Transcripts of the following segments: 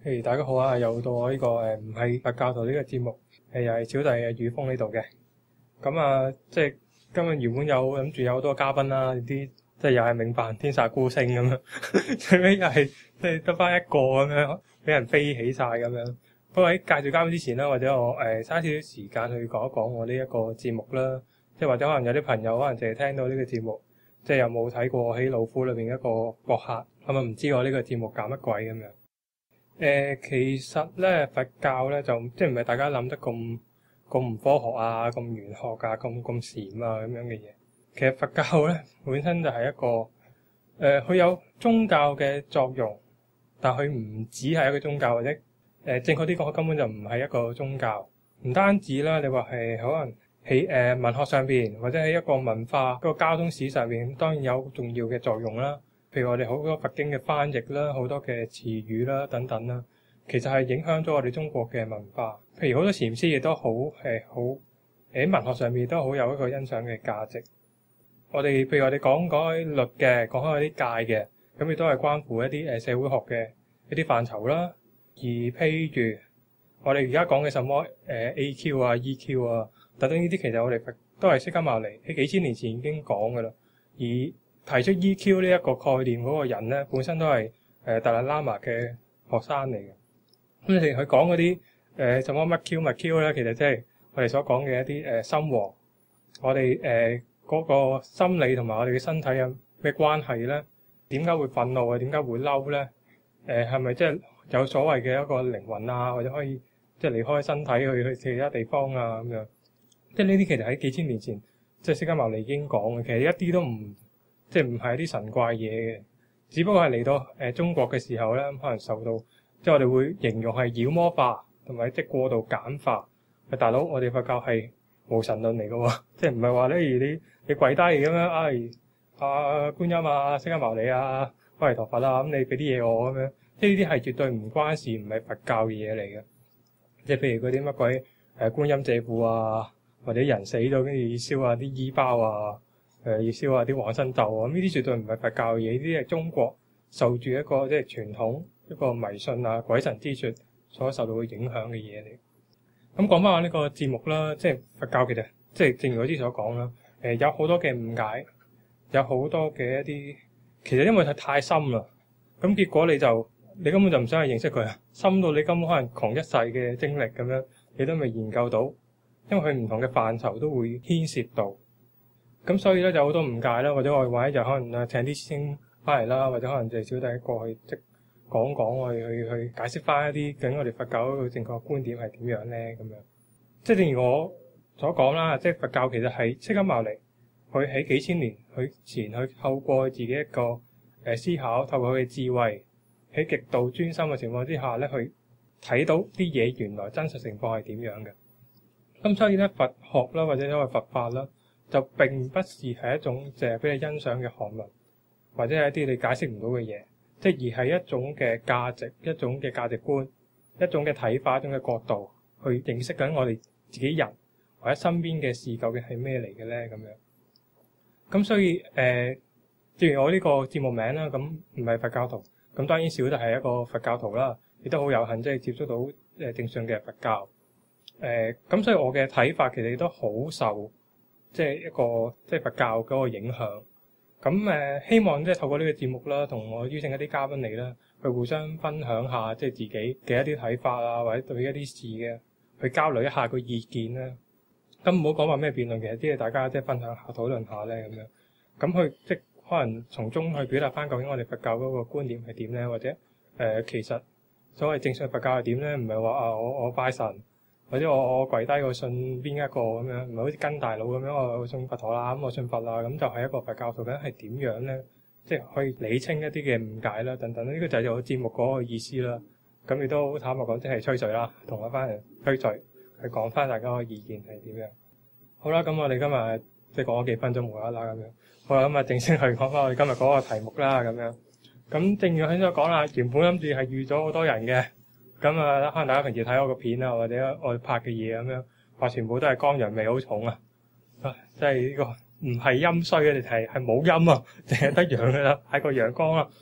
大家好啊！又到我呢個唔係佛教徒呢個節目，又係小弟宇峰呢度嘅。咁啊，即係今日原本有諗住有好多嘉賓啦，啲即係又係命犯天煞孤星咁樣，最尾又係即係得翻一個咁樣，俾人飛起晒咁樣。不過喺介紹嘉賓之前啦，或者我嘥少少時間去講一講我呢一個節目啦。即係或者可能有啲朋友可能淨係聽到呢個節目，即係又冇睇過喺老夫裏邊一個博客，咁啊唔知我呢個節目搞乜鬼咁樣。其實咧佛教咧就即係唔係大家諗得咁唔科學啊、咁玄學啊、咁禪啊咁樣嘅嘢。其實佛教咧本身就係一個佢有宗教嘅作用，但佢唔只係一個宗教，或者正確啲講，佢根本就唔係一個宗教。唔單止啦，你話係可能喺文學上邊，或者喺一個文化、個交通史上邊，當然有重要嘅作用啦。譬如我哋好多佛經嘅翻譯啦，好多嘅詞語啦等等啦，其實係影響咗我哋中國嘅文化。譬如好多禪師亦都好喺文學上面都好有一個欣賞嘅價值。譬如我哋講開律嘅，講開啲戒嘅，咁亦都係關乎一啲社會學嘅一啲範疇啦。而譬如我哋而家講嘅什麼AQ 啊、EQ 啊等等呢啲，其實我哋都係釋迦牟尼喺幾千年前已經講㗎啦。而提出 EQ 呢一個概念嗰個人咧，本身都係達賴喇嘛嘅學生嚟嘅。咁你哋佢講嗰啲什麼乜 Q 乜 Q 咧，其實即係我哋所講嘅一啲心王。我哋嗰個心理同埋我哋嘅身體有咩關係咧？點解會憤怒啊？點解會嬲咧？係咪即係有所謂嘅一個靈魂啊？或者可以即係離開身體去其他地方啊咁樣？即係呢啲其實喺幾千年前即係釋迦牟尼已經講嘅，其實一啲都唔即係唔係一啲神怪嘢嘅，只不過係嚟到中國嘅時候咧，可能受到即係我哋會形容係妖魔化同埋即係過度簡化。大佬，我哋佛教係無神論嚟嘅喎，即係唔係話咧你跪低咁樣，觀音啊、釋迦牟尼啊、阿彌陀佛啊，咁你俾啲嘢我咁樣，即係呢啲係絕對唔關事，唔係佛教嘅嘢嚟嘅。即係譬如嗰啲乜鬼觀音借庫啊，或者人死咗跟住要燒下啲衣包啊。要燒下啲往生咒啊！咁呢啲絕對唔係佛教嘅嘢，呢啲係中國受住一個即係傳統一個迷信啊、鬼神之說所受到嘅影響嘅嘢嚟。咁講翻我呢個節目啦，即係佛教其實即係正如我之前所講啦，有好多嘅誤解，有好多嘅一啲其實因為佢太深啦，咁結果你根本就唔想去認識佢啊，深到你根本可能窮一世嘅精力咁樣，你都未研究到，因為佢唔同嘅範疇都會牽涉到。咁所以咧就好多誤解啦，或者我哋或者就可能請啲師兄翻嚟啦，或者可能就係小弟過去即講去解釋翻一啲究竟我哋佛教嗰個正確觀點係點樣咧咁樣。即係正如我所講啦，即係佛教其實係釋迦牟尼佢喺幾千年前去透過自己一個思考，透過佢嘅智慧喺極度專心嘅情況之下咧，去睇到啲嘢原來真實情況係點樣嘅。咁所以咧佛學啦，或者所謂佛法啦，就並不是係一種淨係俾你欣賞嘅學問，或者係一啲你解釋唔到嘅嘢，即係而係一種嘅價值、一種嘅價值觀、一種嘅睇法、一種嘅角度去認識緊我哋自己人或者身邊嘅事究竟係咩嚟嘅咧咁樣。咁所以正如我呢個節目名啦，咁唔係佛教徒，咁當然小弟係一個佛教徒啦，亦都好有幸即係接觸到正信嘅佛教。咁所以我嘅睇法其實亦都好受即係一個即係佛教嗰個影響。咁希望即係透過呢個節目啦，同我邀請一啲嘉賓嚟啦，去互相分享下即係自己嘅一啲睇法啊，或者對一啲事嘅去交流一下個意見啦。咁唔好講話咩辯論，其實啲嘢大家即係分享下、討論下咧咁樣。咁去即係可能從中去表達翻究竟我哋佛教嗰個觀點係點咧，或者其實所謂正信佛教係點咧？唔係話我拜神。或者我跪低我信邊一個咁樣，唔係好似跟大佬咁樣，我信佛陀啦，咁我信佛啦，咁就係一個佛教徒，究竟係點樣咧？即係可以理清一啲嘅誤解啦，等等。呢個就係我節目嗰個意思啦。咁亦都坦白講，即係吹水啦，同一班人吹水，去講翻大家嘅意見係點樣。好啦，咁我哋今日即係講咗幾分鐘無啦啦咁樣。好啦，咁啊正式去講翻我哋今日嗰個題目啦，咁樣。咁正如我先所講啦，原本諗住係預咗好多人嘅。咁啊，可能大家平時睇我個片啊，或者我拍嘅嘢咁樣，話全部都係江洋味好重啊！即係呢個唔係陰衰嘅，係冇陰啊，淨係得陽㗎啦，係個陽光啊。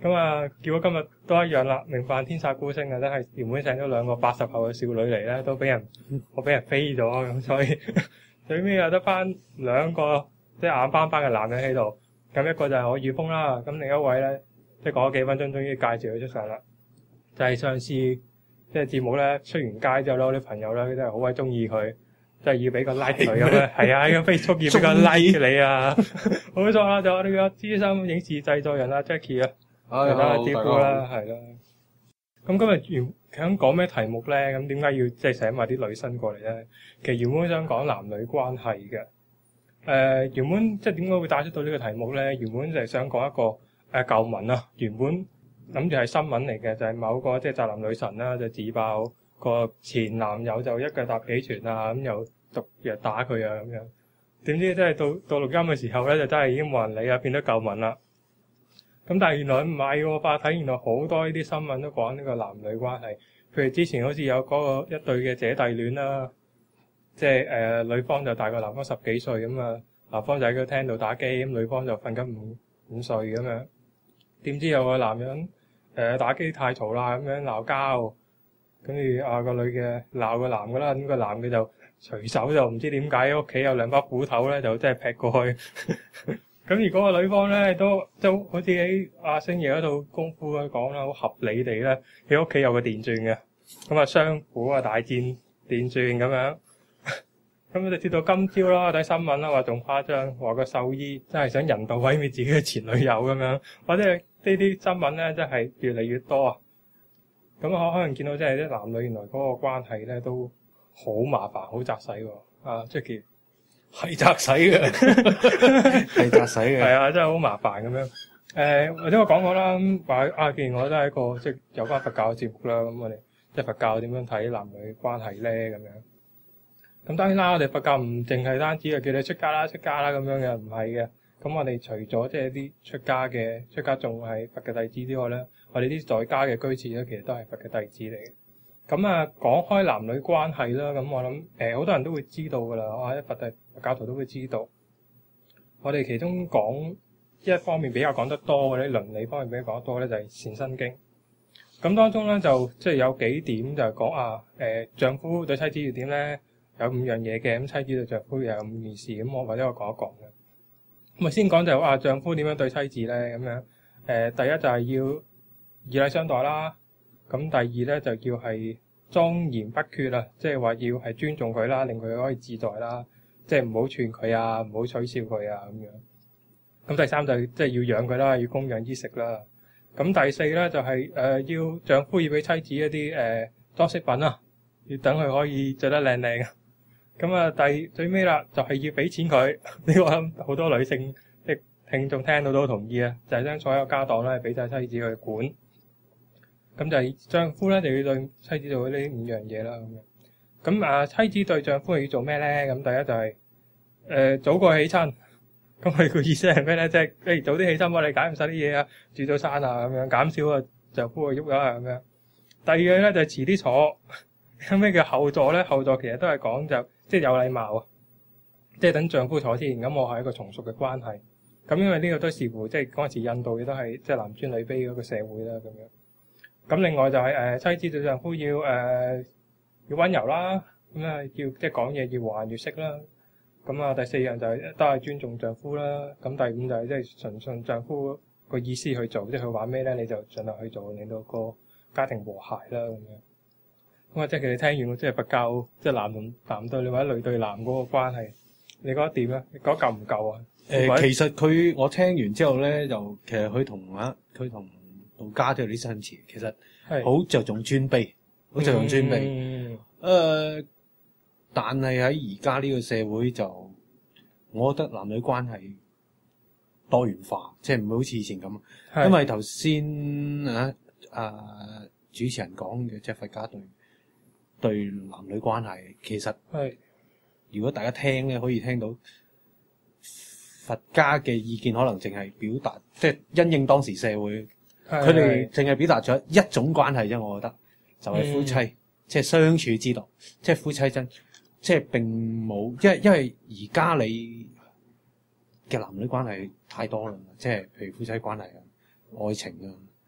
咁啊，結果今日都一樣啦，命犯天煞孤星啊，真係原本請咗兩個80後嘅少女嚟咧，都俾人飛咗，咁所以最尾又得翻兩個即係眼斑斑嘅男人喺度。咁一個就係我宇峰啦，咁另一位咧，即係講咗幾分鐘，終於介紹佢出場啦。就係上次即係節目咧出完街之後咧，我啲朋友咧真係好鬼中意佢。即係要俾個 like 佢咁樣，係啊，喺個 Facebook 要俾個 like 你啊，冇錯啦，就我哋嘅資深影視製作人啦 Jackie 啊，同大家招呼啦，係啦。咁今日想講咩題目咧？咁點解要即係請埋啲女生過嚟咧？其實原本想講男女關係嘅，原本即係點解會帶出到呢個題目咧？原本就係想講一個舊聞啊，原本諗住係新聞嚟嘅，就係某個即係宅男女神啦，就自爆個前男友就一腳踏幾船啊，咁又毒藥打佢啊咁樣。點知真係到錄音嘅時候咧，就真係已經冇人理啊，變咗舊聞啦。咁但係原來唔係喎，發睇原來好多呢啲新聞都講呢個男女關係。譬如之前好似有嗰個一對嘅姐弟戀啦，即係女方就大過男方10幾歲咁啊，男方就喺個廳度打機，咁女方就瞓緊午睡咁樣。點知有個男人打機太嘈啦，咁樣鬧交。跟住個女嘅鬧個男嘅啦，咁個男嘅就隨手就唔知點解屋企有兩把斧頭咧，就真係劈過去。咁而嗰個女方咧都好似喺阿星爺嗰度功夫咁講啦，好合理地咧，佢屋企有個電鑽嘅，咁啊雙斧啊大戰電鑽咁樣。咁就接到今朝啦，睇新聞啦，話仲誇張，話個獸醫真係想人道毀滅自己嘅前女友咁樣，或者係呢啲新聞咧真係越嚟越多啊！咁可能見到即係啲男女原來嗰個關係咧都好麻煩，好窄使喎。Jackie 係窄使嘅，係窄使嘅。 係啊，真係好麻煩咁樣。或者我講過啦，話既然我都係一個即係有關佛教嘅節目啦，咁我哋即係佛教點樣睇男女關係咧咁樣。咁當然啦，我哋佛教唔淨係單止係叫你出家啦咁樣嘅，唔係嘅。咁我哋除咗即係啲出家眾係佛嘅弟子之外咧，我哋啲在家嘅居士咧，其實都係佛嘅弟子嚟嘅。咁講開男女關係啦，咁我諗好多人都會知道㗎啦，我喺佛教徒都會知道。我哋其中講一方面比較講得多嘅啲倫理方面比較講得多咧，就係善生經。咁當中咧就即係有幾點就係講丈夫對妻子要點咧，有5樣嘢嘅，咁妻子對丈夫又有5件事，咁或者我講一講嘅。咁先講就丈夫點樣對妻子咧咁樣。第一就係要以禮相待啦。咁第二咧就叫係莊嚴不缺啦，即係話要係尊重佢啦，令佢可以自在啦，即係唔好串佢啊，唔好取笑佢啊咁樣。咁第三就即係要養佢啦，要供養衣食啦。咁第四咧就係要丈夫要俾妻子一啲裝飾品啊，要等佢可以着得靚靚。咁最尾啦，就係要俾錢佢。呢個我諗好多女性即係聽眾聽到都同意啊，就係將所有家當咧俾晒妻子去管。咁就係丈夫咧就要對妻子做呢5樣嘢啦。咁妻子對丈夫要做咩咧？咁第一就係早過起身。咁佢個意思係咩咧？即係早啲起身幫你搞掂晒啲嘢啊，煮早餐啊咁樣，減少丈夫去喐啊咁樣。第二樣咧就係遲啲坐。咁咩叫後座咧？後座其實都係講就即係有禮貌啊，即係等丈夫坐先。咁我係一個從屬嘅關係。咁因為呢個都視乎即係嗰陣時印度亦都係即係男尊女卑嗰個社會啦咁樣。咁另外就係妻子對丈夫要溫柔啦，咁要即係講嘢要和顏悅色啦。咁第四樣就係都係尊重丈夫啦。咁第5就係即係順從丈夫個意思去做，即係佢話咩咧你就盡量去做，令到個家庭和諧啦咁樣。咁即係佢哋聽完即係佛教即係男對女或者女對男嗰個關係，你覺得點咧？你覺得夠唔夠啊？ 其實我聽完之後咧，就其實佢同道家都有啲相似，其實好着重尊卑，好着重尊卑。但係喺而家呢個社會就，我覺得男女關係多元化，即係唔會好似以前咁。因為頭先主持人講嘅，即係佛家對男女關係，其實如果大家聽咧，可以聽到佛家嘅意見，可能淨係表達，即係因應當時社會，佢哋淨係表達咗一種關係啫。我覺得就係夫妻，即係相處之道，即係夫妻真，即係並冇，因為而家你嘅男女關係太多啦，即係譬如夫妻關係啊、愛情啊、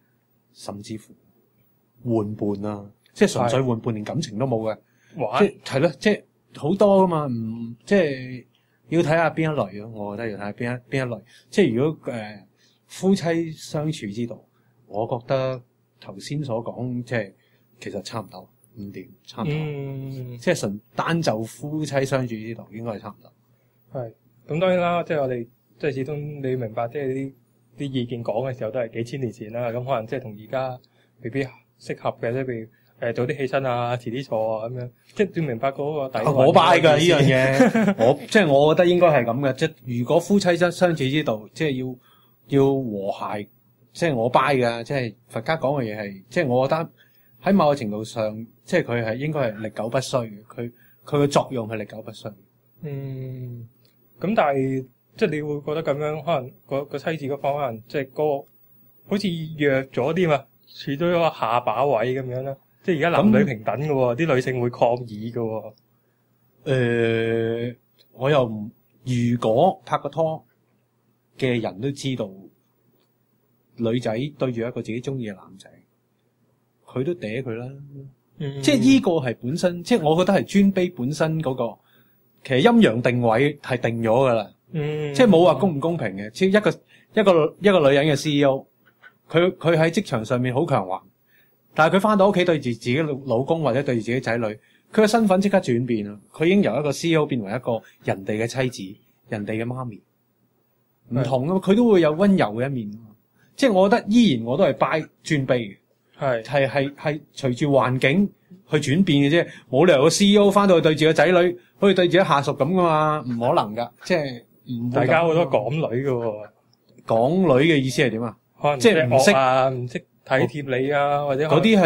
甚至乎玩伴啊，即係純粹玩伴，連感情都冇嘅。 玩即係咯，即係好多噶嘛，即係要睇下邊一類咯。我覺得要睇下邊一類。即係如果夫妻相處之道，我覺得頭先所講即係其實差唔多5點，差唔多。即係純單就夫妻相處之道，應該係差唔多。 係咁，當然啦，即係我哋即係始終你明白，即係啲意見講嘅時候都係幾千年前啦。咁可能即係同而家未必適合嘅，即係譬如。早啲起身啊，遲啲坐啊，咁樣，即係要明白嗰個底。 我 buy 㗎呢樣嘢，即係我覺得應該係咁嘅。即係如果夫妻相處之道，即係要和諧，即係我 buy 㗎。即係佛家講嘅嘢係，即係我覺得喺某個程度上，即係佢係應該係歷久不衰嘅。佢嘅作用係歷久不衰。 咁但係即係你會覺得咁樣，可能個妻子嗰方可能即係好似弱咗啲嘛，處咗一個下把位咁樣啦。即係而家男女平等嘅喎，啲女性會抗議嘅喎。 我又唔，如果拍過拖嘅人都知道，女仔對住一個自己中意嘅男仔，佢都嗲佢啦。即係呢個係本身，即係我覺得係尊卑本身嗰個，其實陰陽定位係定咗㗎啦。即係冇話公唔公平嘅。即係一個女人嘅 CEO，佢喺職場上面好強橫。但係佢翻到屋企對住自己老公或者對住自己仔女，佢嘅身份即刻轉變啦。佢已經由一個 CEO 變為一個人哋嘅妻子、人哋嘅媽咪，唔同啊！佢都會有溫柔嘅一面。即係我覺得依然我都係拜尊卑嘅，係隨住環境去轉變嘅啫。冇理由個 CEO 翻到去對住個仔女，好似對住啲下屬咁噶嘛，唔可能噶。即係大家好多港女嘅喎， 港女嘅意思係點啊？ 可能即係唔識啊，唔識體貼你啊，或者嗰啲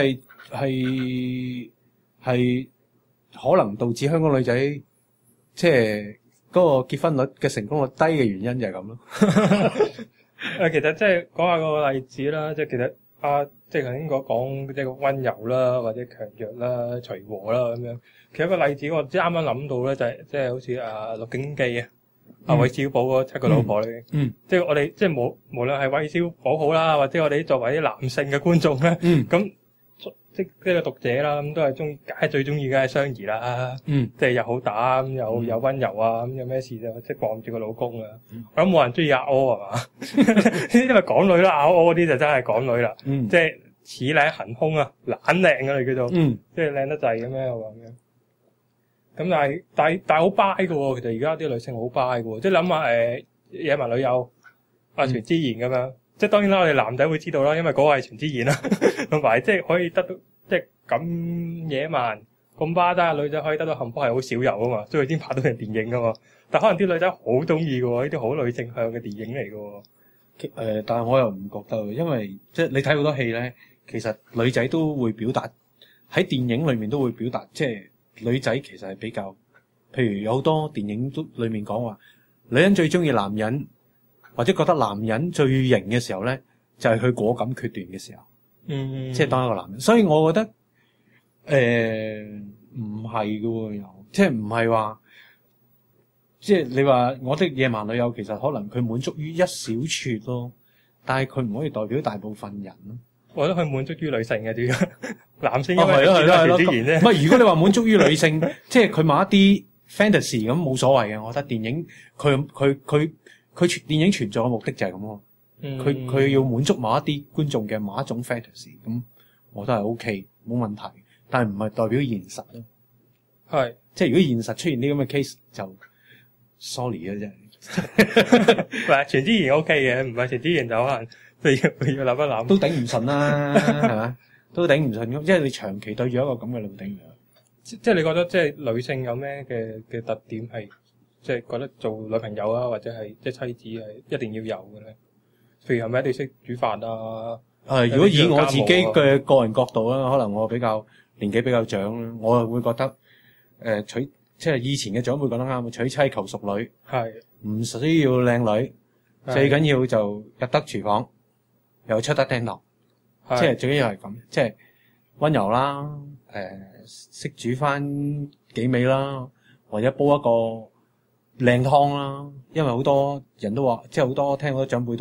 係可能導致香港女仔即係嗰個結婚率嘅成功率低嘅原因就係咁咯。 其實即係講下個例子啦，即係其實即係頭先講即係溫柔啦，或者強弱啦、隨和啦咁樣。其實一個例子我啱啱諗到咧，就係即係好似陸景記啊。韋小寶嗰7個老婆咧，即係我哋即係無論係韋小寶好啦，或者我哋作為啲男性嘅觀眾咧，咁即係呢個讀者啦，咁都係梗係最中意嘅係雙兒啦，即係又好膽，又溫柔啊，咁有咩事就即係傍住個老公啊。我諗冇人中意阿柯係嘛，因為港女啦，阿柯嗰啲就真係港女啦，即係似靚行空啊，懶靚㗎你叫做，即係靚得滯嘅咩我話咁樣。咁但係好 buy 嘅喎，其實而家啲女性好 buy 嘅喎，即係諗下野蠻女友全智賢咁樣，即係當然啦，我哋男仔會知道啦，因為嗰個係全智賢啦，同埋即係可以得到即係咁野蠻咁巴渣嘅女仔可以得到幸福係好少有啊嘛，所以先拍到人電影噶嘛。但可能啲女仔好中意嘅喎，呢啲好女性向嘅電影嚟嘅喎。 但係我又唔覺得，因為即係你睇好多戲咧，其實女仔都會表達喺電影裏面都會表達，即係。女仔其實係比較，譬如有好多電影都裏面講話，女人最中意男人，或者覺得男人最型嘅時候咧，就係佢果敢決斷嘅時候，即係當一個男人。所以我覺得，唔係嘅喎，又即係唔係話，即係你話我的野蠻女友，其實可能佢滿足於一小撮咯，但係佢唔可以代表大部分人咯。 我覺得佢滿足於女性嘅，主要男性係咯， 自然啫。 唔係如果你話滿足於女性，即係佢某一啲 fantasy 咁冇所謂嘅。我覺得電影佢電影存在嘅目的就係咁咯。佢要滿足某一啲觀眾嘅某一種 fantasy，咁我覺得係 OK 冇問題，但係唔係代表現實咯。 係即係如果現實出現啲咁嘅 case 就 sorry 啊，真係。 唔係全智賢 OK 嘅，唔係全智賢就可能。佢要諗一諗， 都頂唔順啦，係嘛？都頂唔順咁，因為你長期對住一個咁嘅女頂嘅。 即係你覺得即係女性有咩嘅特點係即係覺得做女朋友啊，或者係即係妻子係一定要有嘅咧？譬如係咪一定識煮飯啊？ 如果以我自己嘅個人角度啦，可能我年紀比較長，我會覺得即係以前嘅長輩講得啱，娶妻求淑女，係唔需要靚女，最緊要就入得廚房。又出得廳堂，即係最緊要係咁，即係溫柔啦，識煮翻幾味啦，或者煲一個靚湯啦。因為好多人都話，即係好多聽好多長輩都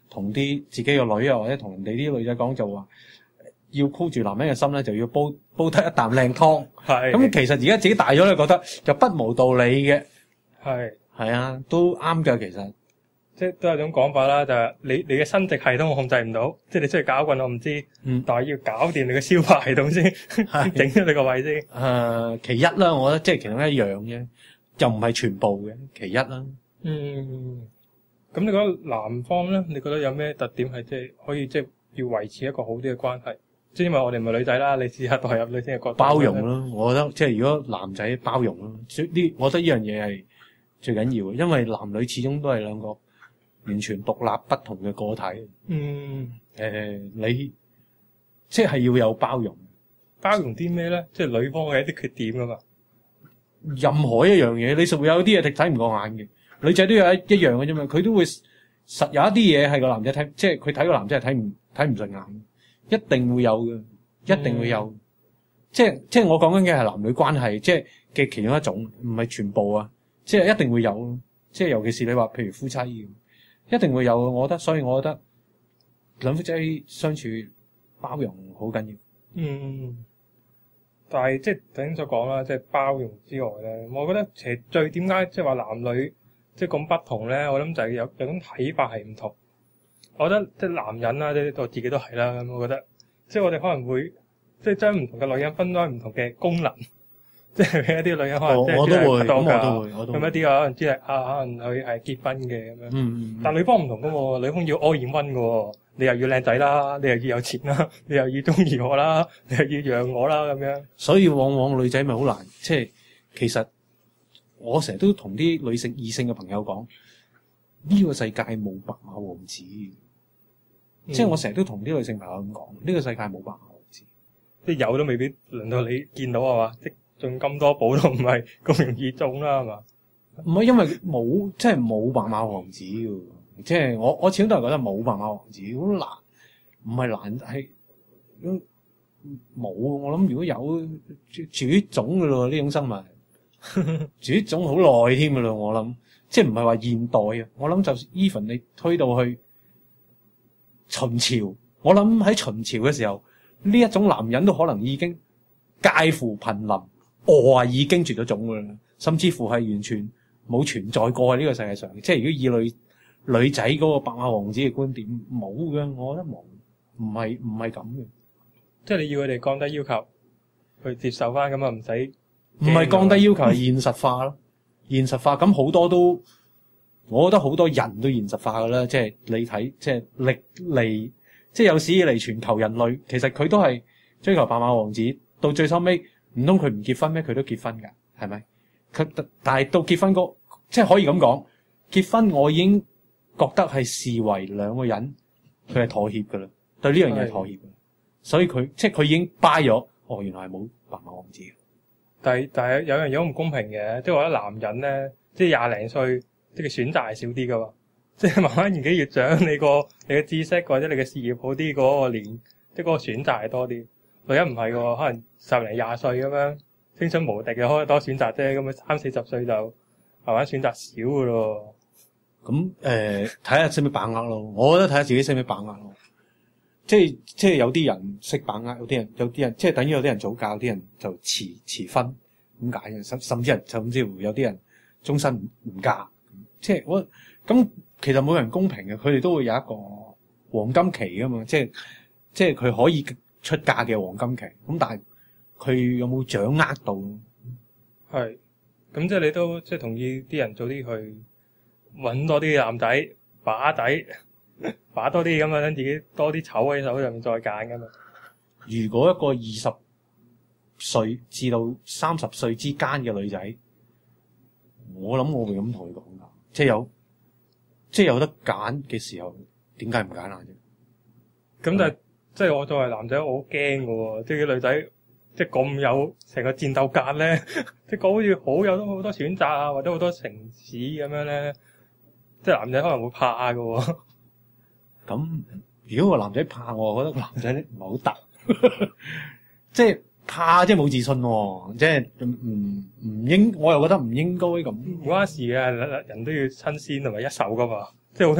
同啲自己個女啊，或者同人哋啲女仔講就話，要箍住男人嘅心咧，就要煲得一啖靚湯。 係。 咁其實而家自己大咗咧，覺得就不無道理嘅。係啊，都啱㗎，其實。 即係都有種講法啦，就係你嘅生殖系統我控制唔到，即係你出去搞棍我唔知，但係要搞掂你嘅消化系統先，整咗你個胃先。 其一啦，我覺得即係其中一樣啫，又唔係全部嘅，其一啦。 咁你覺得男方咧？你覺得有咩特點係即係可以即係要維持一個好啲嘅關係？即係因為我哋唔係女仔啦，你試下代入女性嘅角度。 包容咯，我覺得即係如果男仔包容咯，我覺得呢樣嘢係最緊要嘅，因為男女始終都係兩個完全獨立不同嘅個體。你即係要有包容。 包容啲咩咧？即係女方嘅一啲缺點㗎嘛。 任何一樣嘢，你實會有啲嘢睇唔過眼嘅。女仔都有一樣嘅啫嘛，佢都會實有一啲嘢係個男仔睇，即係佢睇個男仔係睇唔順眼，一定會有嘅，一定會有。即係我講緊嘅係男女關係，即係嘅其中一種，唔係全部啊。即係一定會有，即係尤其是你話譬如夫妻咁。一定會有，我覺得，所以我覺得兩夫妻相處包容好緊要。 但係即係頭先所講啦，即係包容之外咧，我覺得其實最點解即係話男女即係咁不同咧？我諗就係有種睇法係唔同。我覺得即係男人啦，即係我自己都係啦。咁我覺得即係我哋可能會即係將唔同嘅女人分開唔同嘅功能。即係一啲女人可能即係我都會，咁一啲可能即係可能佢係結婚嘅咁樣。但女方唔同噶喎，女方要 all in one 噶喎，你又要靚仔啦，你又要有錢啦，你又要中意我啦，你又要養我啦咁樣。 所以往往女仔咪好難，即係其實我成日都同啲異性嘅朋友講，呢個世界冇白馬王子。即係我成日都同啲女性朋友咁講，呢個世界冇白馬王子。 即係有都未必輪到你見到係嘛？中咁多寶都唔係咁容易中啦，係嘛？ 唔係因為即係冇白馬王子嘅，即係我始終都係覺得冇白馬王子好難，唔係難係冇。我諗如果有絕種嘅咯，呢種生物絕種好耐添嘅咯。我諗即係唔係話現代啊，我諗就 even 你推到去秦朝，我諗喺秦朝嘅時候，呢一種男人都可能已經介乎瀕臨。已經絕咗種㗎啦，甚至乎係完全冇存在過喺呢個世界上。即係如果以女仔嗰個白馬王子嘅觀點，冇嘅，我覺得冇，唔係咁嘅。即係你要佢哋降低要求，去接受翻咁啊，唔使。 唔係降低要求，係現實化咯。現實化咁好多都，我覺得好多人都現實化㗎啦。即係你睇，即係歷嚟，即係有史以嚟全球人類，其實佢都係追求白馬王子，到最收尾。唔通佢唔結婚咩？佢都結婚㗎，係咪？但係到結婚即係可以咁講，結婚我已經覺得係視為兩個人佢係妥協㗎啦，對呢樣嘢係妥協㗎。所以即係佢已經 buy 咗，原來係冇白馬王子嘅。 但係有樣嘢好唔公平嘅，即係我覺得男人咧，即係廿零歲，即係選擇係少啲㗎嘛。即係慢慢年紀越長，你嘅知識或者你嘅事業好啲嗰個年，即係嗰個選擇係多啲。女人唔係喎，可能10零20歲咁樣，青春無敵嘅，可以多選擇啫。咁樣30、40歲就慢慢選擇少㗎咯。 咁睇下識唔識把握咯。我覺得睇下自己識唔識把握咯。即係有啲人識把握，有啲人即係等於有啲人早嫁，有啲人就遲婚咁解嘅。甚至乎有啲人終身唔嫁。即係咁其實冇人公平嘅，佢哋都會有一個黃金期㗎嘛。即係佢可以出嫁嘅黃金期，咁但係佢有冇掌握到？ 係，咁即係你都即係同意啲人早啲去揾多啲男仔把仔，把多啲咁樣，等自己多啲籌喺手上面再揀噶嘛。 如果一個20歲至到30歲之間嘅女仔，我諗我會咁同佢講噶，即係有得揀嘅時候，點解唔揀啊？啫， 咁但係。即係我作為男仔，我好驚㗎喎！即係啲女仔，即係咁有成個戰鬥格咧，即係講好似好有好多選擇啊，或者好多城市咁樣咧，即係男仔可能會怕㗎喎。 咁如果個男仔怕，我覺得個男仔唔係好得，即係怕，即係冇自信喎，即係唔應，我又覺得唔應該咁。 唔關事嘅，人都要新鮮同埋一手㗎嘛，即係好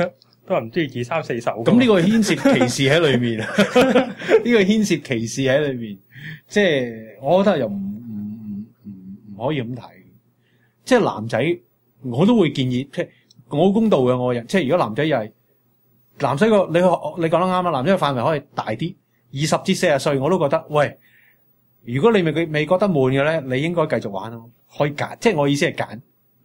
都係唔中意二三四手。 咁呢個牽涉歧視喺裏面，呢個牽涉歧視喺裏面，即係我覺得又唔可以咁睇。即係男仔，我都會建議，即係我好公道嘅我人，即係如果男仔又係男仔個，你講得啱啦，男仔嘅範圍可以大啲，20至40歲我都覺得，喂，如果你未覺得悶嘅咧，你應該繼續玩咯，可以揀，即係我意思係揀，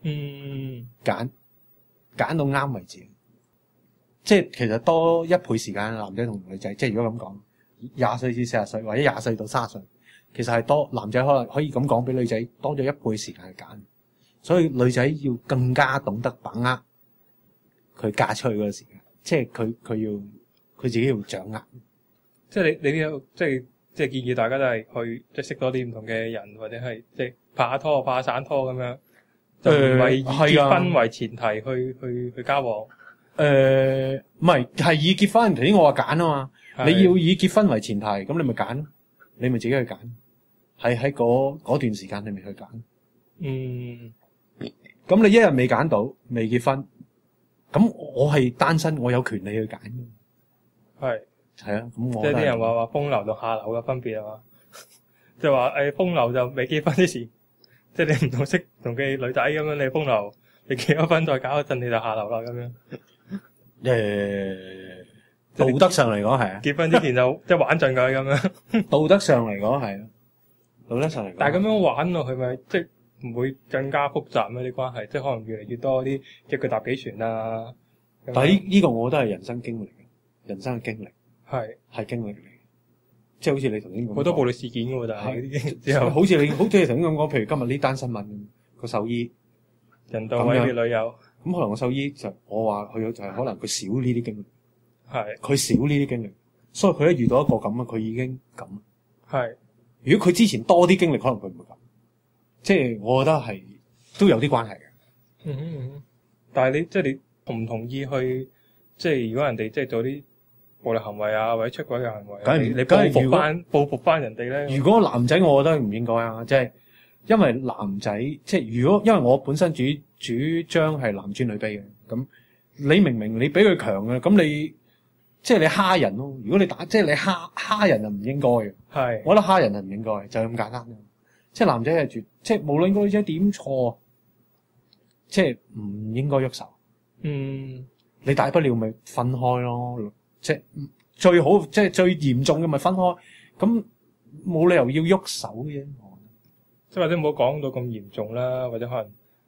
揀到啱為止。即係其實多1倍時間，男仔同女仔，即係如果咁講，20歲至40歲或者20歲到30歲，其實係多男仔可以咁講俾女仔多咗1倍時間去揀。所以女仔要更加懂得把握佢嫁出去嗰個時間，即係佢自己要掌握。 即係你呢個即係建議大家都係去即係識多啲唔同嘅人，或者係即係拍下拖、拍下散拖咁樣，就唔係以結婚為前提去交往。 唔係以結婚，頭先我話揀啊嘛，你要以結婚為前提，咁你咪揀，你咪自己去揀，係喺嗰段時間你咪去揀。咁你一日未揀到，未結婚，咁我係單身，我有權利去揀。係啊，咁我即係啲人話風流同下流嘅分別係嘛？即係話風流就未結婚之前，即係你唔識同嘅女仔咁樣，你風流，你結咗婚再搞一陣你就下流啦咁樣。 道德上嚟講係啊， 結婚之前就即係玩盡佢咁樣。 道德上嚟講係啊，道德上嚟講。 但係咁樣玩落去咪即係唔會更加複雜咩啲關係？即係可能越嚟越多啲一腳踏幾船啊。 但係呢個我覺得係人生經歷嘅，人生嘅經歷係經歷嚟。即係好似你頭先講好多暴力事件㗎喎，但係嗰啲之後好似你頭先咁講，譬如今日呢單新聞個獸醫人道毀滅女友。 咁可能個獸醫我話佢就係可能佢少呢啲經歷，佢少呢啲經歷，所以佢一遇到一個咁啊，佢已經咁。如果佢之前多啲經歷，可能佢唔會咁。即係我覺得係都有啲關係嘅。 但係你即係你同唔同意去？即係如果人哋即係做啲暴力行為啊，或者出軌嘅行為，你報復翻人哋咧？如果男仔，我覺得唔應該啊，即係因為男仔即係因為我本身主張係男尊女卑嘅，咁你明明你比佢強嘅，咁你即係你蝦人咯。如果你即係你蝦人就唔應該嘅。我覺得蝦人係唔應該，就咁簡單。即係男仔係即係無論個女仔點錯，即係唔應該喐手。你大不了咪分開咯，即係最好，即係最嚴重嘅咪分開。咁冇理由要喐手嘅。 即係或者唔好講到咁嚴重啦，或者可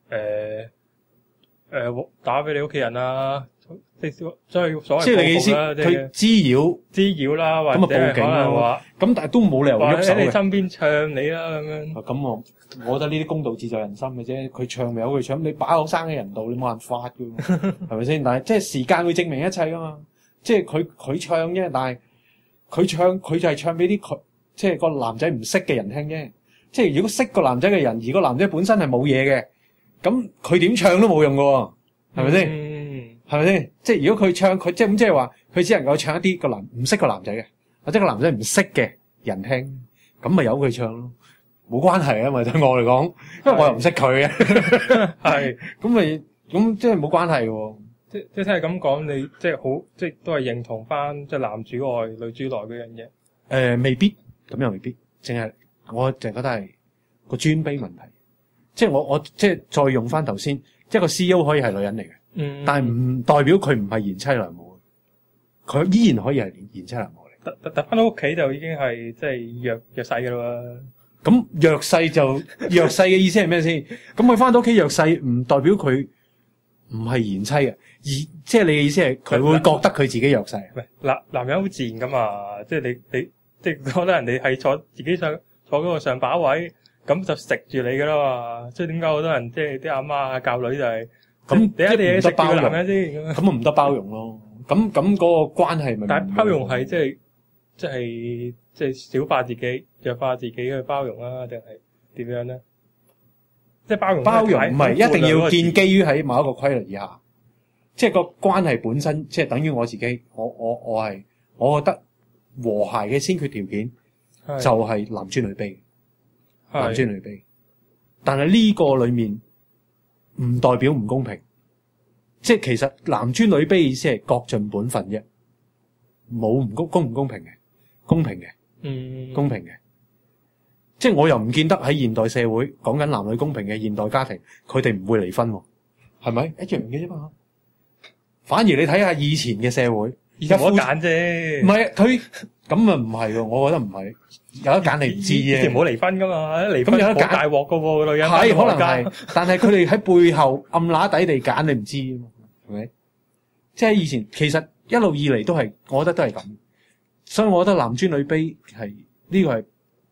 能打俾你屋企人啊，即係所謂報復啦， 佢滋擾啦，或者咁啊報警啦。咁但係都冇理由喐手嘅。 喺你身邊唱你啦咁樣。 咁我覺得呢啲公道自在人心嘅啫。佢唱咪由佢唱，你把口生喺人度，你冇辦法噶，係咪先？但係即係時間會證明一切噶嘛。即係佢唱啫，但係佢就係唱俾啲即係個男仔唔識嘅人聽啫。即係如果識個男仔嘅人，而個男仔本身係冇嘢嘅，咁佢點唱都冇用㗎，係咪先？係咪先？即係如果佢唱，佢即係話，佢只能夠唱一啲唔識個男仔嘅，或者個男仔唔識嘅人聽，咁咪由佢唱咯，冇關係啊嘛。對我嚟講，因為我又唔識佢嘅，咁即係冇關係嘅。 即係聽你咁講，你即係好，即係都係認同翻即係男主外女主內嗰樣嘢。 未必，咁又未必，我淨係覺得係個尊卑問題，即係我即係再用翻頭先，即係個 CEO 可以係女人嚟嘅，但係唔代表佢唔係賢妻良母，佢依然可以係賢妻良母嚟。 但翻到屋企就已經係即係弱勢噶啦。 咁弱勢嘅意思係咩先？咁佢翻到屋企弱勢，唔代表佢唔係賢妻嘅，而即係你嘅意思係佢會覺得佢自己弱勢。 男人好自然噶嘛，即係你即係覺得人哋係自己坐嗰個上把位，咁就食住你噶啦嘛。即係點解好多人即係啲阿媽教女就係咁？第一你食住個男人先，咁唔得包容咯。咁嗰個關係咪？ 但係包容係即係小化自己、弱化自己去包容啊，定係點樣咧？即係包容唔係一定要建基於喺某一個規律以下，即係個關係本身，即係等於我自己，我覺得和諧嘅先決條件。就係男尊女卑，男尊女卑。但係呢個裏面唔代表唔公平， 即係其實男尊女卑意思係各盡本分啫，冇唔公平嘅，公平嘅，公平嘅。即係我又唔見得喺現代社會講緊男女公平嘅現代家庭，佢哋唔會離婚喎，係咪一樣嘅啫嘛？反而你睇下以前嘅社會， 而家冇得揀啫。 唔係佢咁啊，唔係喎，我覺得唔係有得揀，你唔知啫。 冇離婚噶嘛，離婚好大鑊噶喎，女人係可能係，但係佢哋喺背後暗乸底地揀，你唔知啊嘛，係咪？即係以前其實一路以嚟都係，我覺得都係咁，所以我覺得男尊女卑係呢個係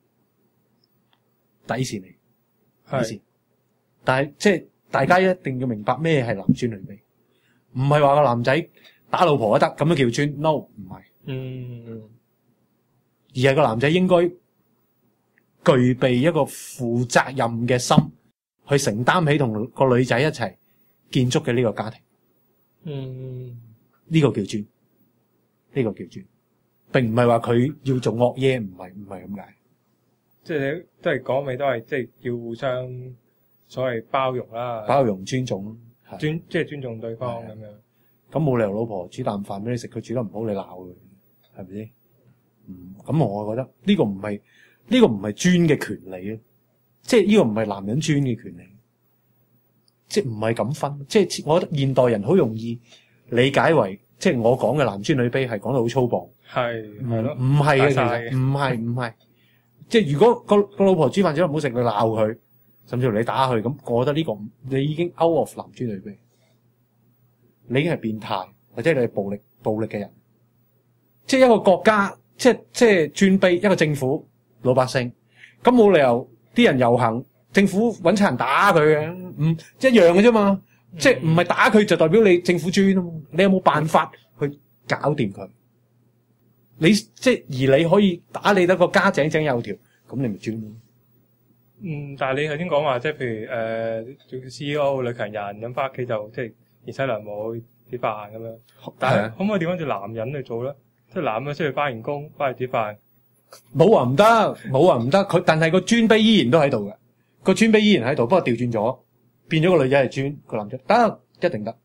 底線嚟，底線。但係即係大家一定要明白咩係男尊女卑，唔係話個男仔打老婆都得咁樣叫尊 ，no 唔係，而係個男仔應該具備一個負責任嘅心，去承擔起同個女仔一齊建築嘅呢個家庭。呢個叫尊，呢個叫尊，並唔係話佢要做惡嘢，唔係咁解。 即係你都係講尾都係即係要互相所謂包容啦， 包容尊重， 即係尊重對方咁樣。 咁冇理由老婆煮啖飯俾你食，佢煮得唔好你鬧佢，係咪先？咁我覺得呢個唔係尊嘅權利啊，即係呢個唔係男人尊嘅權利，即係唔係咁分。即係我覺得現代人好容易理解為，即係我講嘅男尊女卑係講得好粗暴，係咯，唔係嘅，其實唔係。即係如果個老婆煮飯煮得唔好食，你鬧佢，甚至乎你打佢，咁我覺得呢個你已經 out of 男尊女卑，你已經係變態，或者你係暴力嘅人。即係一個國家，即係尊卑一個政府老百姓，咁冇理由啲人遊行，政府搵差人打佢嘅，唔一樣嘅啫嘛。即係唔係打佢就代表你政府尊啊嘛？你有冇辦法去搞掂佢？你即係而你可以打理得個家井井有條，咁你咪尊咯。 但係你頭先講話，即係譬如做 CEO 女強人咁翻屋企就即係賢妻良母煮飯咁樣，但係可唔可以調翻做男人去做咧？即係男人出去翻完工翻去煮飯， 冇話唔得，冇話唔得。佢但係個尊卑依然都喺度嘅，個尊卑依然喺度，不過調轉咗，變咗個女仔係尊，個男仔得，一定得。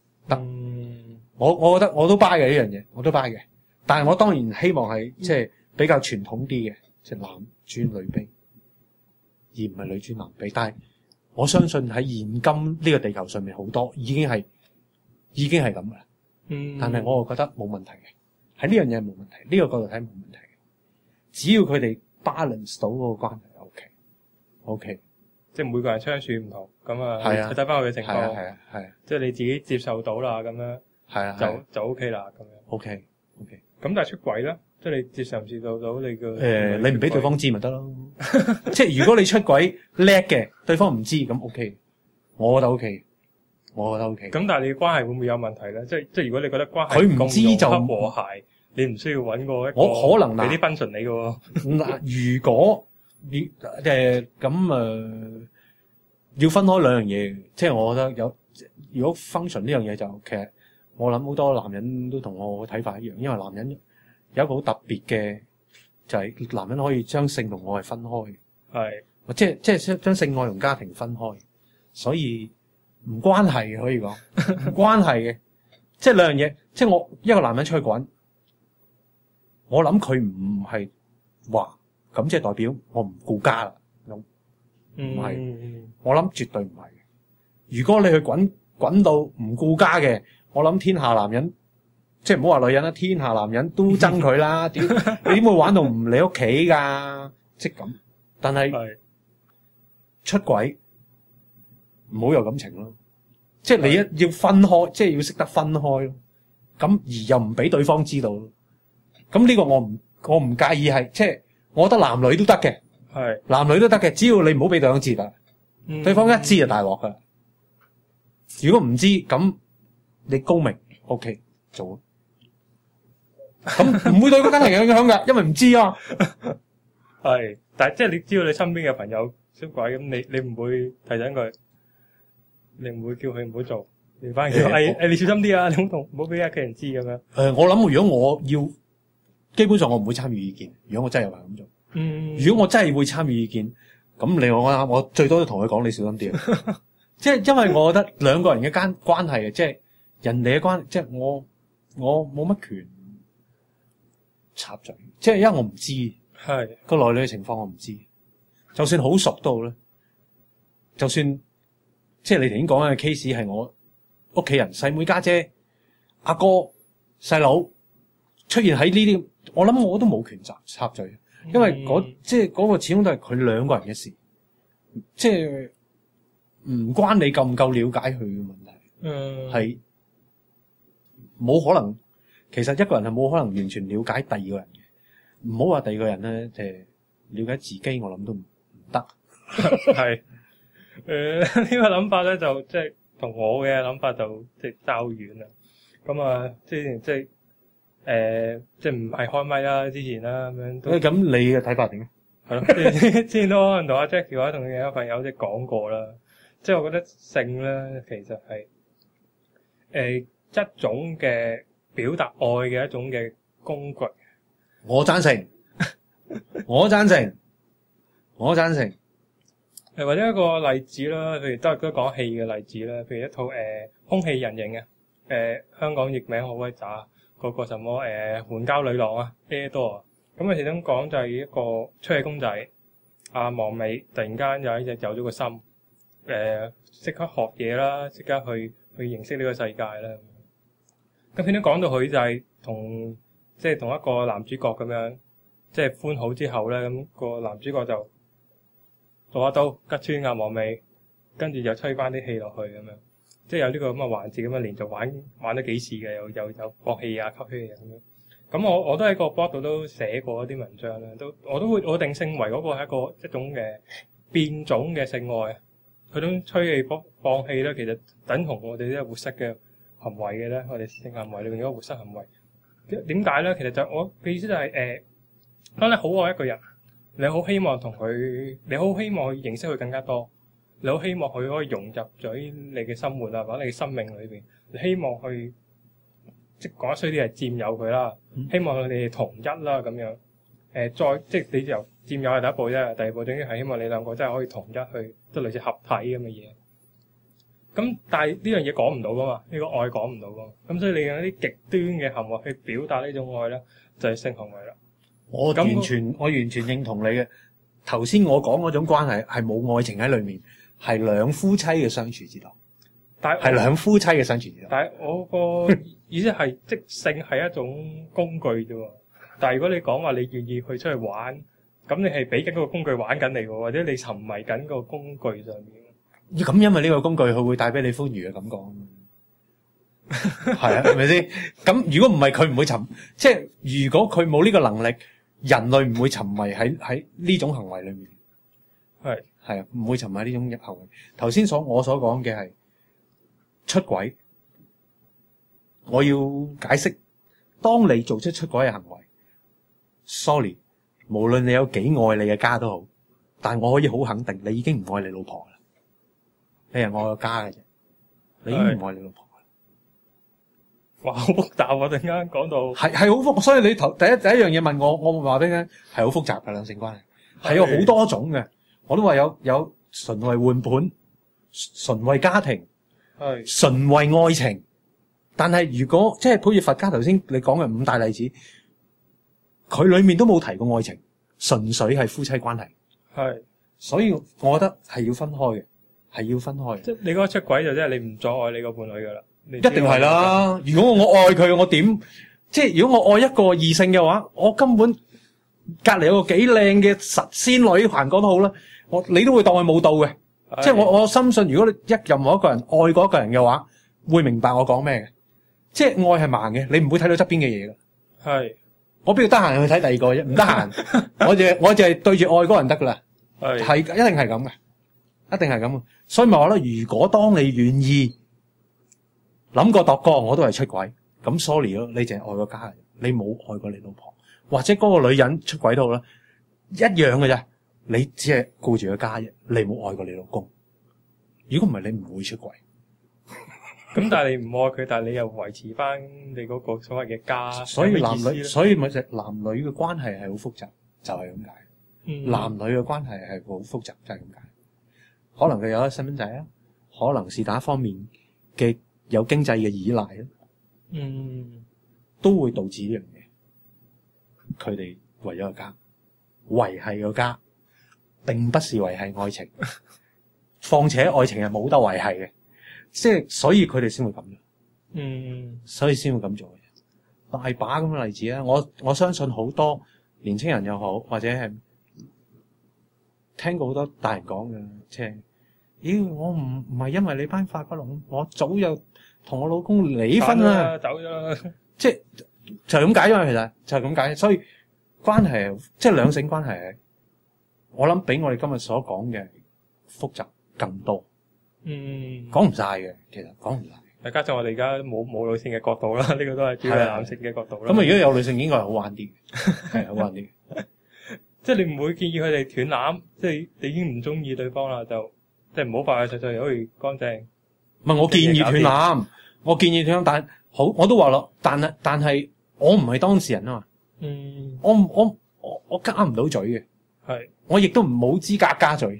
我覺得我都 buy 嘅呢樣嘢，我都 buy 嘅。但係我當然希望係即係比較傳統啲嘅，即係男尊女卑，而唔係女尊男卑。但係我相信喺現今呢個地球上面好多已經係咁噶啦。但係我覺得冇問題嘅，喺呢樣嘢冇問題，呢個角度睇冇問題嘅。只要佢哋 balance 到嗰個關係 ，OK， 即係每個人相處唔同，咁啊，睇翻佢嘅情況， 係啊， 即係你自己接受到啦，咁樣就 OK 啦，咁樣 OK。 咁但係出軌咧，即係你接受唔接受到你個你唔俾對方知咪得咯？即係如果你出軌叻嘅，對方唔知咁 OK，我覺得 OK，我覺得 OK。咁但係你嘅關係會唔會有問題咧？即係如果你覺得關係佢唔知就和諧，你唔需要揾個一個我可能俾啲分純你嘅喎。 嗱，如果咁要分開兩樣嘢，即係我覺得如果 function 呢樣嘢就其實我諗好多男人都同我睇法一樣，因為男人有一個好特別嘅就係男人可以將性同愛分開，即係將性愛同家庭分開，所以唔關係嘅，可以講唔關係嘅，即係兩樣嘢。即係我一個男人出去滾，我諗佢唔係話咁即係代表我唔顧家啦，唔係，我諗絕對唔係。如果你去滾到唔顧家嘅，我諗天下男人，即係唔好話女人啦，天下男人都憎佢啦。你點會玩到唔理屋企噶？即係咁。但係出軌唔好有感情咯。即係你要分開，即係要識得分開咯。咁而又唔俾對方知道。咁呢個我唔介意係，即係我覺得男女都得嘅。男女都得嘅，只要你唔好俾對方知啦。對方一知就大鑊噶。如果唔知咁。你高明 ，OK， 做，咁唔會對個家庭有影響噶，因為唔知啊。 但係即係你知道你身邊嘅朋友出軌，咁你唔會提醒佢，你唔會叫佢唔好做，你反而叫你小心啲啊，你唔好俾屋企人知咁樣。 我諗如果我要，基本上我唔會參與意見。如果我真係有人咁做，如果我真係會參與意見，咁我最多都同佢講你小心啲。即係因為我覺得兩個人嘅關係即係。 人哋嘅關，即係我冇乜權插嘴，即係因為我唔知係個內裏嘅情況，我唔知。就算好熟都好咧，就算即係你頭先講嘅 case 係我屋企人細妹家姐阿哥細佬出現喺呢啲，我諗我都冇權插嘴，因為即係嗰個始終都係佢兩個人嘅事，即係唔關你夠唔夠了解佢嘅問題，係冇可能。其實一個人係冇可能完全了解第二個人嘅，唔好話第二個人咧，即係了解自己，我諗都唔得。 係呢個諗法咧，就即係同我嘅諗法就即係爭好遠啦。咁啊，之前即係唔係開麥啦，之前啦咁樣都。 咁你嘅睇法點？ 係咯，之前都可能同阿 Jackie 或者同另一個朋友即係講過啦。即係我覺得性咧，其實係一種嘅表達愛嘅一種嘅工具。 我贊成，我贊成，我贊成。 或者一個例子啦，譬如都講戲嘅例子啦，譬如一套空氣人形嘅香港譯名好鬼渣，嗰個什麼援交女郎啊，Adore。咁啊，其中講就係一個出氣公仔，阿望美突然間有一日有咗個心，即刻學嘢啦，即刻去認識呢個世界啦。咁片都講到佢就係同一個男主角咁樣，即係歡好之後咧，咁個男主角就攞把刀吉穿阿望美，跟住又吹翻啲氣落去咁樣，即係有呢個咁嘅環節咁樣連續玩咗幾次嘅，有放氣啊、吸氣啊咁樣。咁我都喺個 blog 度都寫過一啲文章啦，我定性為嗰個係一種嘅變種嘅性愛，佢種吹氣放氣咧，其實等同我哋啲活塞嘅行為嘅咧，我哋性行為裏面嗰個活塞行為。點解咧？其實就我嘅意思就係當你好愛一個人，你好希望你好希望去認識佢更加多，你好希望佢可以融入咗你嘅生活啊，或者你嘅生命裏邊，你希望去即係講得衰啲係佔有佢啦，希望你哋同一啦咁樣。再即係你由佔有係第一步啫，第二步總之係希望你兩個真係可以同一去，即係類似合體咁嘅嘢。咁但係呢樣嘢講唔到噶嘛，呢個愛講唔到噶嘛。咁所以你用一啲極端嘅行為去表達呢種愛咧，就係性行為啦。我完全認同你嘅。頭先我講嗰種關係係冇愛情喺裏面，係兩夫妻嘅相處之道。係兩夫妻嘅相處之道。 但係我個意思係，即性係一種工具啫喎。但係如果你講話你願意去出去玩，咁你係俾緊個工具玩緊你喎，或者你沉迷緊個工具上面。 咁因為呢個工具佢會帶俾你歡愉嘅感覺，係啊，係咪先？咁如果唔係佢唔會即係如果佢冇呢個能力，人類唔會沉迷喺呢種行為裏面。係啊，唔會沉迷喺呢種行為。頭先我所講嘅係出軌，我要解釋，當你做出軌嘅行為 ，sorry， 無論你有幾愛你嘅家都好，但我可以好肯定，你已經唔愛你老婆。你係愛個家嘅啫，你已經唔愛你老婆。 哇，好複雜啊！突然間講到係好複雜，所以你第一樣嘢問我話俾你聽，係好複雜嘅兩性關係，係有好多種嘅。我都話有純為換盤，純為家庭，純為愛情。但係如果即係好似佛家頭先你講嘅五大例子，佢裏面都冇提過愛情，純粹係夫妻關係。所以我覺得係要分開嘅。係要分開， 即係你嗰個出軌就即係你唔再愛你個伴侶噶啦， 一定係啦。如果我愛佢，我點即係如果我愛一個異性嘅話，我根本隔籬有個幾靚嘅神仙女行過都好啦，你都會當佢冇到嘅。即係我深信，如果你任何一個人愛過一個人嘅話，會明白我講咩嘅。即係愛係盲嘅，你唔會睇到側邊嘅嘢噶。係我邊度得閒去睇第二個啫？唔得閒，我就係對住愛嗰個人得噶啦。係一定係咁嘅。一定係咁，所以咪話咯，如果當你願意諗過度過，我都係出軌，咁 sorry 咯，你淨係愛個家人，你冇愛過你老婆，或者嗰個女人出軌到啦，一樣嘅啫，你只係顧住個家啫，你冇愛過你老公。如果唔係，你唔會出軌。 咁但係你唔愛佢，但係你又維持翻你嗰個所謂嘅家， 所以男女嘅關係係好複雜，就係咁解。男女嘅關係係好複雜，就係咁解。可能佢有一細蚊仔啊，可能是但一方面嘅有經濟嘅依賴咧，都會導致呢樣嘢。佢哋為咗個家，維繫個家，並不是維繫愛情。況且愛情係冇得維繫嘅，即係所以佢哋先會咁樣。所以先會咁做嘅。大把咁嘅例子啊！我相信好多年青人又好，或者係聽過好多大人講嘅，即係，咦，我唔係因為你班法不攏，我早就同我老公離婚啦， 走咗啦， 即係就係咁解啫嘛。其實就係咁解，所以關係即係兩性關係，我諗比我哋今日所講嘅複雜更多。講唔晒嘅，其實講唔晒。 加上我哋而家冇女性嘅角度啦，呢個都係主要係男性嘅角度啦。 咁啊，如果有女性應該係好玩啲嘅，係好玩啲。 即係你唔會建議佢哋斷纜，即係你已經唔中意對方啦，就即係唔好快快脆脆，好似乾淨。唔係我建議斷纜， 我建議斷纜，但好我都話咯，但係我唔係當事人啊嘛。我加唔到嘴嘅， 係我亦都冇資格加嘴。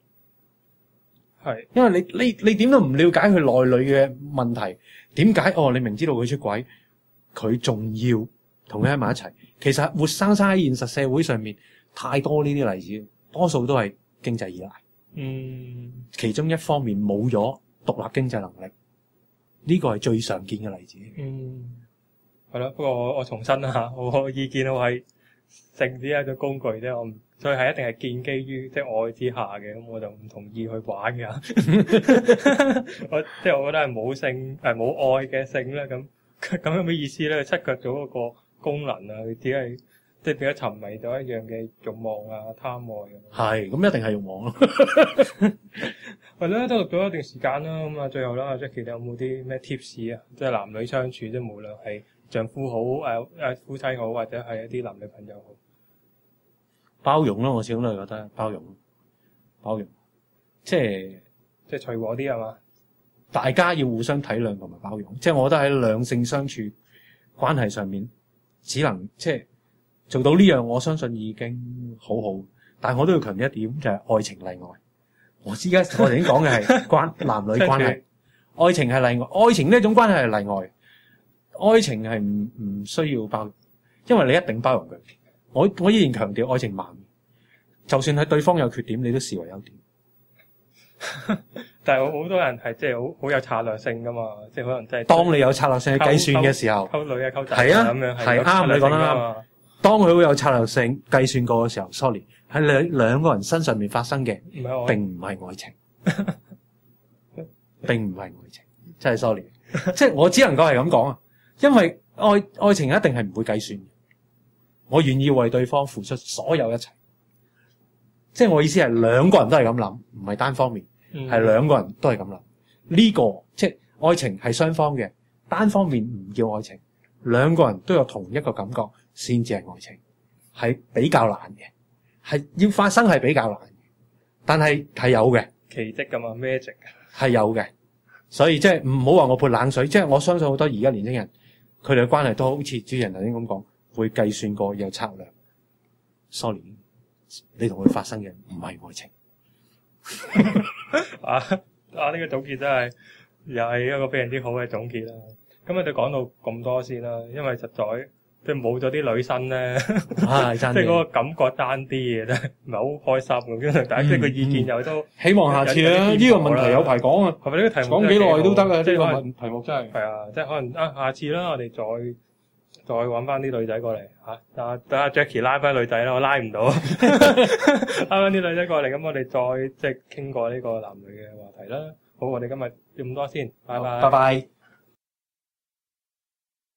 係， 因為你點都唔了解佢內裏嘅問題，點解你明知道佢出軌，佢仲要同佢喺埋一齊？其實活生生喺現實社會上面太多呢啲例子，多數都係經濟依賴。其中一方面冇咗獨立經濟能力，呢個係最常見嘅例子。 係咯，不過我重申啦，我意見我係性只係一個工具啫，我唔。所以係一定係建基於即係愛之下嘅，咁我就唔同意去玩嘅。我覺得係冇性冇愛嘅性咧，咁有咩意思咧？佢失去咗嗰個功能啊！佢只係即係變咗沉迷咗一樣嘅慾望啊、貪愛啊。係， 咁一定係慾望咯。 係啦，都錄咗一段時間啦。咁啊，最後啦，Jackie 你有冇啲咩 tips 啊？即係男女相處，即係無論係丈夫好、夫妻好，或者係一啲男女朋友好。 包容咯，我始終都係覺得包容，即係隨和啲係嘛？ 大家要互相體諒同埋包容，即係我覺得喺兩性相處關係上面，只能即係做到呢樣，我相信已經好好。但係我都要強調一點，就係愛情例外。我哋已經講嘅係男女關係，愛情係例外，愛情呢一種關係係例外，愛情係唔需要包容，因為你一定包容佢。我依然強調愛情盲，就算係對方有缺點，你都視為優點。 但係好多人係即係好有策略性噶嘛，即係可能即係當你有策略性去計算嘅時候， 溝女啊溝仔係啊咁樣係啱，你講得啱。當佢好有策略性計算過嘅時候 ，sorry 喺兩個人身上面發生嘅，並唔係愛情，並唔係愛情，真係 sorry。即係我只能夠係咁講啊，因為愛情一定係唔會計算。我願意為對方付出所有一切，即係我意思係兩個人都係咁諗，唔係單方面，係兩個人都係咁諗。呢個即係愛情係雙方嘅，單方面唔叫愛情，兩個人都有同一個感覺先至係愛情，係比較難嘅，係要發生係比較難嘅，但係係有嘅， 奇蹟㗎嘛 magic 係有嘅，所以即係唔好話我潑冷水，即係我相信好多而家年輕人佢哋嘅關係都好似主持人頭先咁講。會計算過有策略 ，sorry， 你同佢發生嘅唔係愛情。 呢個總結真係又係一個非常之好嘅總結啦。咁我哋講到咁多先啦，因為實在即係冇咗啲女生咧，即係嗰個感覺單啲嘅咧，唔係好開心咁。大家即係個意見又都希望下次啦。呢個問題有排講啊， 係咪呢個題目講幾耐都得啊？ 即係呢個題目真係係啊，即係可能下次啦，我哋再搵翻啲女仔過嚟吓，等阿 Jackie 拉翻女仔啦，我拉唔到，拉翻啲女仔過嚟，咁我哋再即係傾過呢個男女嘅話題啦。好，我哋今日咁多先，拜拜。 拜拜。